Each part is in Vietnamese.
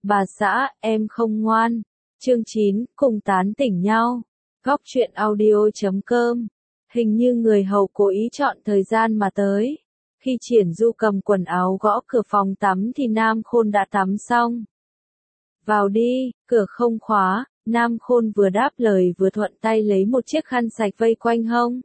Bà xã, em không ngoan. Chương 9, cùng tán tỉnh nhau. Góc truyện audio.com. Hình như người hầu cố ý chọn thời gian mà tới. Khi Triển Du cầm quần áo gõ cửa phòng tắm thì Nam Khôn đã tắm xong. Vào đi, cửa không khóa, Nam Khôn vừa đáp lời vừa thuận tay lấy một chiếc khăn sạch vây quanh hông.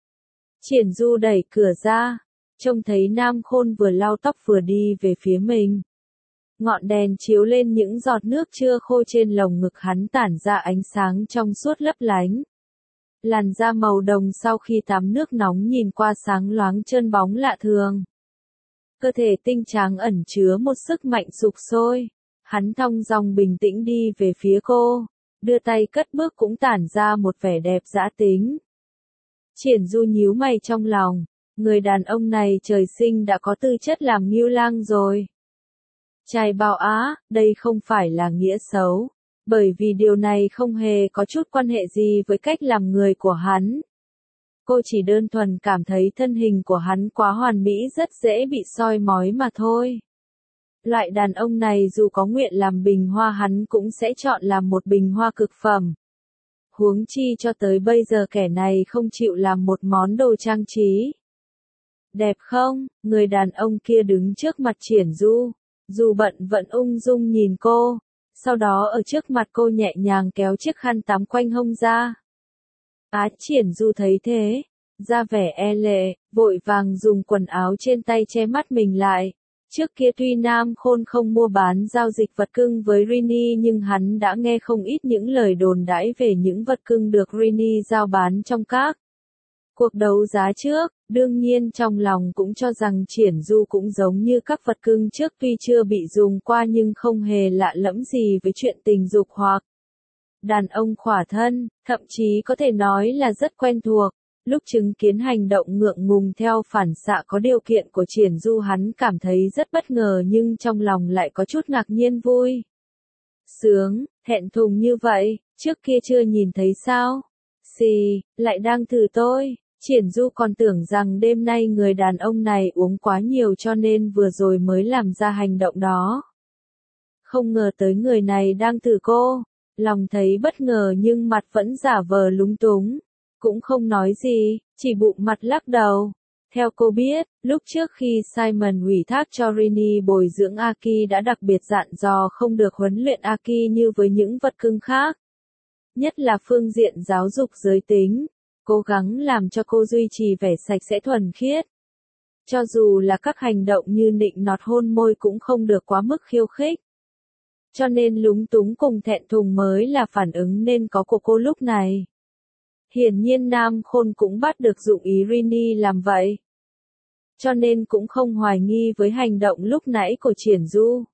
Triển Du đẩy cửa ra, trông thấy Nam Khôn vừa lau tóc vừa đi về phía mình. Ngọn đèn chiếu lên những giọt nước chưa khô trên lồng ngực hắn tản ra ánh sáng trong suốt lấp lánh. Làn da màu đồng sau khi tắm nước nóng nhìn qua sáng loáng trơn bóng lạ thường. Cơ thể tinh tráng ẩn chứa một sức mạnh sục sôi. Hắn thong dong bình tĩnh đi về phía cô, đưa tay cất bước cũng tản ra một vẻ đẹp dã tính. Triển Du nhíu mày trong lòng, người đàn ông này trời sinh đã có tư chất làm ngưu lang rồi. Trai bao á, đây không phải là nghĩa xấu, bởi vì điều này không hề có chút quan hệ gì với cách làm người của hắn. Cô chỉ đơn thuần cảm thấy thân hình của hắn quá hoàn mỹ rất dễ bị soi mói mà thôi. Loại đàn ông này dù có nguyện làm bình hoa hắn cũng sẽ chọn làm một bình hoa cực phẩm. Huống chi cho tới bây giờ kẻ này không chịu làm một món đồ trang trí. Đẹp không? Người đàn ông kia đứng trước mặt Triển Du, dù bận vẫn ung dung nhìn cô, sau đó ở trước mặt cô nhẹ nhàng kéo chiếc khăn tắm quanh hông ra. Triển Du thấy thế, ra vẻ e lệ, vội vàng dùng quần áo trên tay che mắt mình lại. Trước kia tuy Nam Khôn không mua bán giao dịch vật cưng với Rini nhưng hắn đã nghe không ít những lời đồn đãi về những vật cưng được Rini giao bán trong các cuộc đấu giá trước, đương nhiên trong lòng cũng cho rằng Triển Du cũng giống như các vật cưng trước tuy chưa bị dùng qua nhưng không hề lạ lẫm gì với chuyện tình dục hoặc đàn ông khỏa thân, thậm chí có thể nói là rất quen thuộc. Lúc chứng kiến hành động ngượng ngùng theo phản xạ có điều kiện của Triển Du hắn cảm thấy rất bất ngờ nhưng trong lòng lại có chút ngạc nhiên vui. Sướng, thẹn thùng như vậy, trước kia chưa nhìn thấy sao? Xì, lại đang thử tôi. Triển Du còn tưởng rằng đêm nay người đàn ông này uống quá nhiều cho nên vừa rồi mới làm ra hành động đó. Không ngờ tới người này đang thử cô, lòng thấy bất ngờ nhưng mặt vẫn giả vờ lúng túng. Cũng không nói gì, chỉ bụng mặt lắc đầu. Theo cô biết, lúc trước khi Simon ủy thác cho Rini bồi dưỡng Aki đã đặc biệt dặn dò không được huấn luyện Aki như với những vật cưng khác. Nhất là phương diện giáo dục giới tính, cố gắng làm cho cô duy trì vẻ sạch sẽ thuần khiết. Cho dù là các hành động như nịnh nọt hôn môi cũng không được quá mức khiêu khích. Cho nên lúng túng cùng thẹn thùng mới là phản ứng nên có của cô lúc này. Hiển nhiên Nam Khôn cũng bắt được dụng ý Rini làm vậy. Cho nên cũng không hoài nghi với hành động lúc nãy của Triển Du.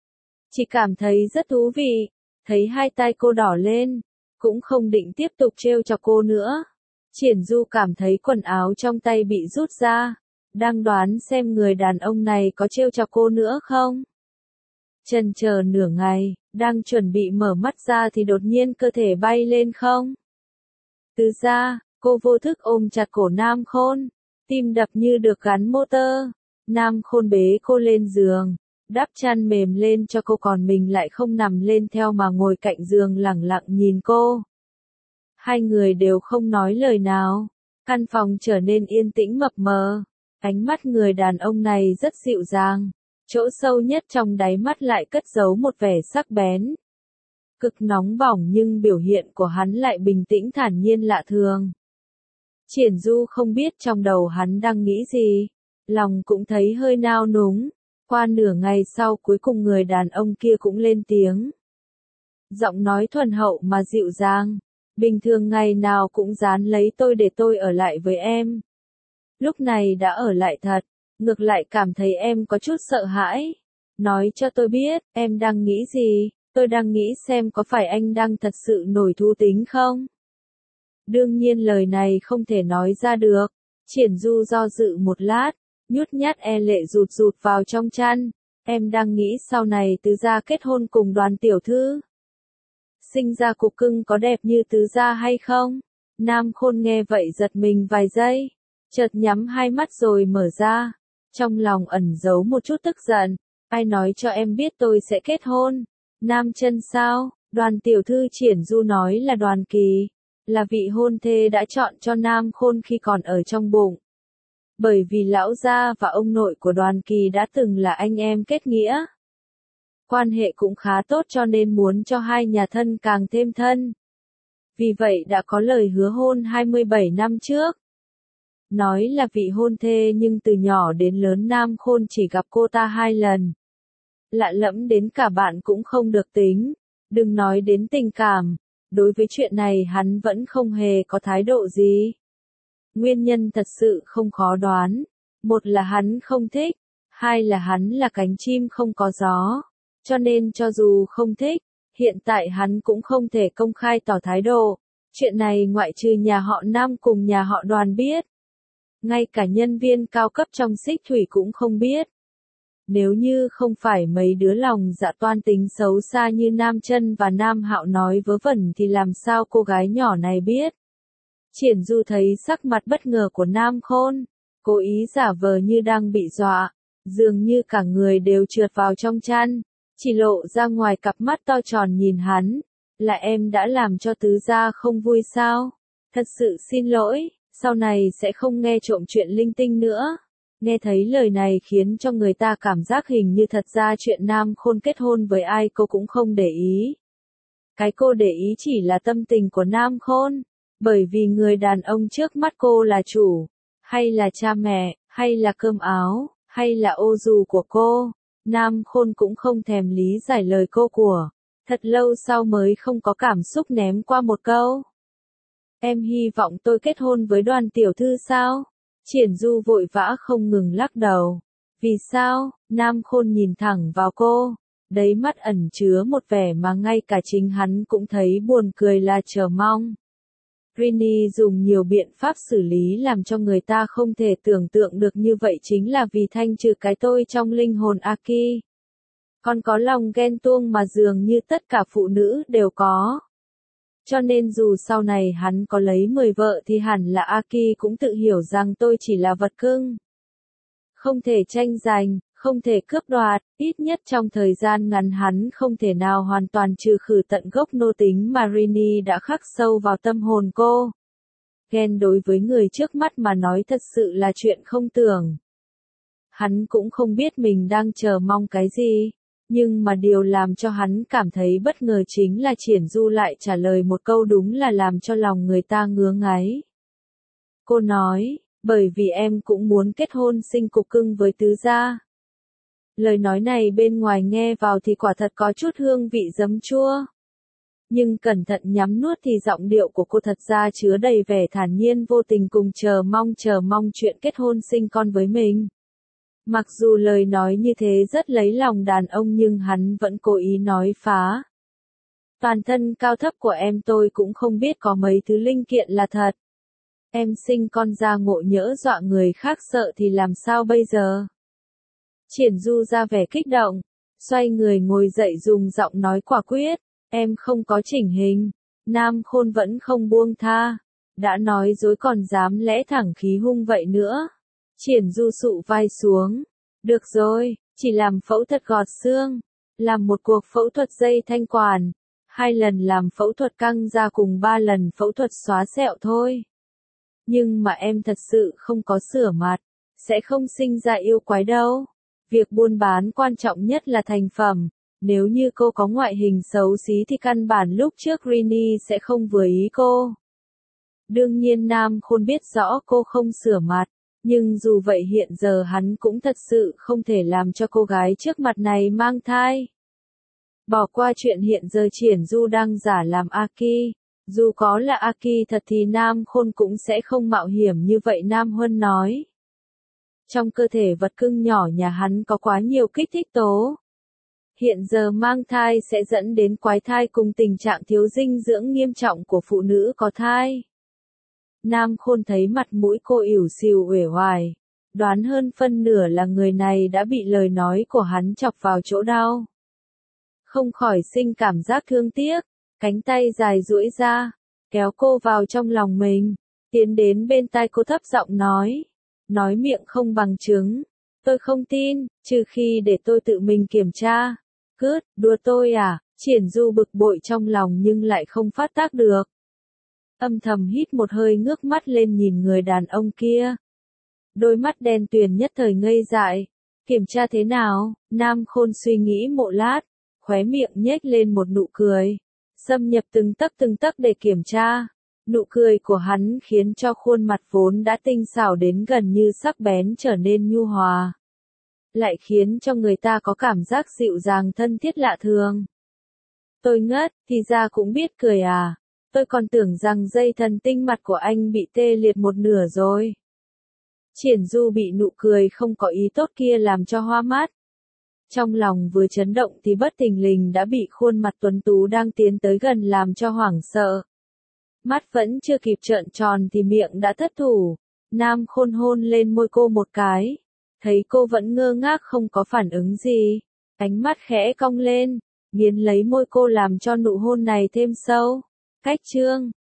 Chỉ cảm thấy rất thú vị, thấy hai tay cô đỏ lên, cũng không định tiếp tục trêu chọc cô nữa. Triển Du cảm thấy quần áo trong tay bị rút ra, đang đoán xem người đàn ông này có trêu chọc cô nữa không. Chần chờ nửa ngày, đang chuẩn bị mở mắt ra thì đột nhiên cơ thể bay lên không. Từ ra, cô vô thức ôm chặt cổ Nam Khôn, tim đập như được gắn motor. Nam Khôn bế cô lên giường, đắp chăn mềm lên cho cô còn mình lại không nằm lên theo mà ngồi cạnh giường lẳng lặng nhìn cô. Hai người đều không nói lời nào, căn phòng trở nên yên tĩnh mập mờ. Ánh mắt người đàn ông này rất dịu dàng, chỗ sâu nhất trong đáy mắt lại cất giấu một vẻ sắc bén. Cực nóng bỏng nhưng biểu hiện của hắn lại bình tĩnh thản nhiên lạ thường. Triển Du không biết trong đầu hắn đang nghĩ gì, lòng cũng thấy hơi nao núng. Qua nửa ngày sau cuối cùng người đàn ông kia cũng lên tiếng. Giọng nói thuần hậu mà dịu dàng, bình thường ngày nào cũng dán lấy tôi để tôi ở lại với em. Lúc này đã ở lại thật, ngược lại cảm thấy em có chút sợ hãi. Nói cho tôi biết, em đang nghĩ gì? Tôi đang nghĩ xem có phải anh đang thật sự nổi thú tính không? Đương nhiên lời này không thể nói ra được. Triển Du do dự một lát, nhút nhát e lệ rụt rụt vào trong chăn. Em đang nghĩ sau này Tứ Gia kết hôn cùng Đoàn tiểu thư. Sinh ra cục cưng có đẹp như Tứ Gia hay không? Nam Khôn nghe vậy giật mình vài giây, chợt nhắm hai mắt rồi mở ra. Trong lòng ẩn giấu một chút tức giận. Ai nói cho em biết tôi sẽ kết hôn? Nam Chân sao? Đoàn tiểu thư Triển Du nói là Đoàn Kỳ, là vị hôn thê đã chọn cho Nam Khôn khi còn ở trong bụng. Bởi vì lão gia và ông nội của Đoàn Kỳ đã từng là anh em kết nghĩa. Quan hệ cũng khá tốt cho nên muốn cho hai nhà thân càng thêm thân. Vì vậy đã có lời hứa hôn 27 năm trước. Nói là vị hôn thê nhưng từ nhỏ đến lớn Nam Khôn chỉ gặp cô ta 2 lần. Lạ lẫm đến cả bạn cũng không được tính. Đừng nói đến tình cảm, đối với chuyện này hắn vẫn không hề có thái độ gì. Nguyên nhân thật sự không khó đoán. Một là hắn không thích, hai là hắn là cánh chim không có gió. Cho nên cho dù không thích, hiện tại hắn cũng không thể công khai tỏ thái độ. Chuyện này ngoại trừ nhà họ Nam cùng nhà họ Đoàn biết. Ngay cả nhân viên cao cấp trong Xích Thủy cũng không biết. Nếu như không phải mấy đứa lòng dạ toan tính xấu xa như Nam Chân và Nam Hạo nói vớ vẩn thì làm sao cô gái nhỏ này biết. Triển Du thấy sắc mặt bất ngờ của Nam Khôn, cố ý giả vờ như đang bị dọa, dường như cả người đều trượt vào trong chăn, chỉ lộ ra ngoài cặp mắt to tròn nhìn hắn, là em đã làm cho tứ gia không vui sao? Thật sự xin lỗi, sau này sẽ không nghe trộm chuyện linh tinh nữa. Nghe thấy lời này khiến cho người ta cảm giác hình như thật ra chuyện Nam Khôn kết hôn với ai cô cũng không để ý. Cái cô để ý chỉ là tâm tình của Nam Khôn, bởi vì người đàn ông trước mắt cô là chủ, hay là cha mẹ, hay là cơm áo, hay là ô dù của cô. Nam Khôn cũng không thèm lý giải lời cô của. Thật lâu sau mới không có cảm xúc ném qua một câu. Em hy vọng tôi kết hôn với Đoàn tiểu thư sao? Triển Du vội vã không ngừng lắc đầu. Vì sao? Nam Khôn nhìn thẳng vào cô. Đáy mắt ẩn chứa một vẻ mà ngay cả chính hắn cũng thấy buồn cười là chờ mong. Rini dùng nhiều biện pháp xử lý làm cho người ta không thể tưởng tượng được như vậy chính là vì thanh trừ cái tôi trong linh hồn Aki. Còn có lòng ghen tuông mà dường như tất cả phụ nữ đều có. Cho nên dù sau này hắn có lấy 10 vợ thì hẳn là Aki cũng tự hiểu rằng tôi chỉ là vật cưng. Không thể tranh giành, không thể cướp đoạt, ít nhất trong thời gian ngắn hắn không thể nào hoàn toàn trừ khử tận gốc nô tính mà Rini đã khắc sâu vào tâm hồn cô. Ghen đối với người trước mắt mà nói thật sự là chuyện không tưởng. Hắn cũng không biết mình đang chờ mong cái gì. Nhưng mà điều làm cho hắn cảm thấy bất ngờ chính là Triển Du lại trả lời một câu đúng là làm cho lòng người ta ngứa ngáy. Cô nói, bởi vì em cũng muốn kết hôn sinh cục cưng với tứ gia. Lời nói này bên ngoài nghe vào thì quả thật có chút hương vị giấm chua. Nhưng cẩn thận nhắm nuốt thì giọng điệu của cô thật ra chứa đầy vẻ thản nhiên vô tình cùng chờ mong chuyện kết hôn sinh con với mình. Mặc dù lời nói như thế rất lấy lòng đàn ông nhưng hắn vẫn cố ý nói phá. Toàn thân cao thấp của em tôi cũng không biết có mấy thứ linh kiện là thật. Em sinh con ra ngộ nhỡ dọa người khác sợ thì làm sao bây giờ? Triển Du ra vẻ kích động, xoay người ngồi dậy dùng giọng nói quả quyết, em không có chỉnh hình. Nam Khôn vẫn không buông tha, đã nói dối còn dám lẽ thẳng khí hung vậy nữa. Triển Du sụ vai xuống. Được rồi, chỉ làm phẫu thuật gọt xương, làm một cuộc phẫu thuật dây thanh quản, 2 lần làm phẫu thuật căng da cùng 3 lần phẫu thuật xóa sẹo thôi. Nhưng mà em thật sự không có sửa mặt, sẽ không sinh ra yêu quái đâu. Việc buôn bán quan trọng nhất là thành phẩm, nếu như cô có ngoại hình xấu xí thì căn bản lúc trước Rini sẽ không vừa ý cô. Đương nhiên Nam Khôn biết rõ cô không sửa mặt. Nhưng dù vậy hiện giờ hắn cũng thật sự không thể làm cho cô gái trước mặt này mang thai. Bỏ qua chuyện hiện giờ Triển Du đang giả làm Aki. Dù có là Aki thật thì Nam Khôn cũng sẽ không mạo hiểm như vậy Nam Huân nói. Trong cơ thể vật cưng nhỏ nhà hắn có quá nhiều kích thích tố. Hiện giờ mang thai sẽ dẫn đến quái thai cùng tình trạng thiếu dinh dưỡng nghiêm trọng của phụ nữ có thai. Nam Khôn thấy mặt mũi cô ỉu xìu uể oải, đoán hơn phân nửa là người này đã bị lời nói của hắn chọc vào chỗ đau. Không khỏi sinh cảm giác thương tiếc, cánh tay dài duỗi ra, kéo cô vào trong lòng mình, tiến đến bên tai cô thấp giọng nói miệng không bằng chứng, tôi không tin, trừ khi để tôi tự mình kiểm tra. Cướt, đùa tôi à? Triển Du bực bội trong lòng nhưng lại không phát tác được. Âm thầm hít một hơi ngước mắt lên nhìn người đàn ông kia. Đôi mắt đen tuyền nhất thời ngây dại. Kiểm tra thế nào? Nam Khôn suy nghĩ một lát, khóe miệng nhếch lên một nụ cười. Xâm nhập từng tấc để kiểm tra. Nụ cười của hắn khiến cho khuôn mặt vốn đã tinh xảo đến gần như sắc bén trở nên nhu hòa. Lại khiến cho người ta có cảm giác dịu dàng thân thiết lạ thường. Tôi ngất, thì ra cũng biết cười à. Tôi còn tưởng rằng dây thần tinh mặt của anh bị tê liệt một nửa rồi. Triển Du bị nụ cười không có ý tốt kia làm cho hoa mắt. Trong lòng vừa chấn động thì bất thình lình đã bị khuôn mặt tuấn tú đang tiến tới gần làm cho hoảng sợ. Mắt vẫn chưa kịp trợn tròn thì miệng đã thất thủ. Nam Khôn hôn lên môi cô một cái. Thấy cô vẫn ngơ ngác không có phản ứng gì. Ánh mắt khẽ cong lên, nghiến lấy môi cô làm cho nụ hôn này thêm sâu. Cách chương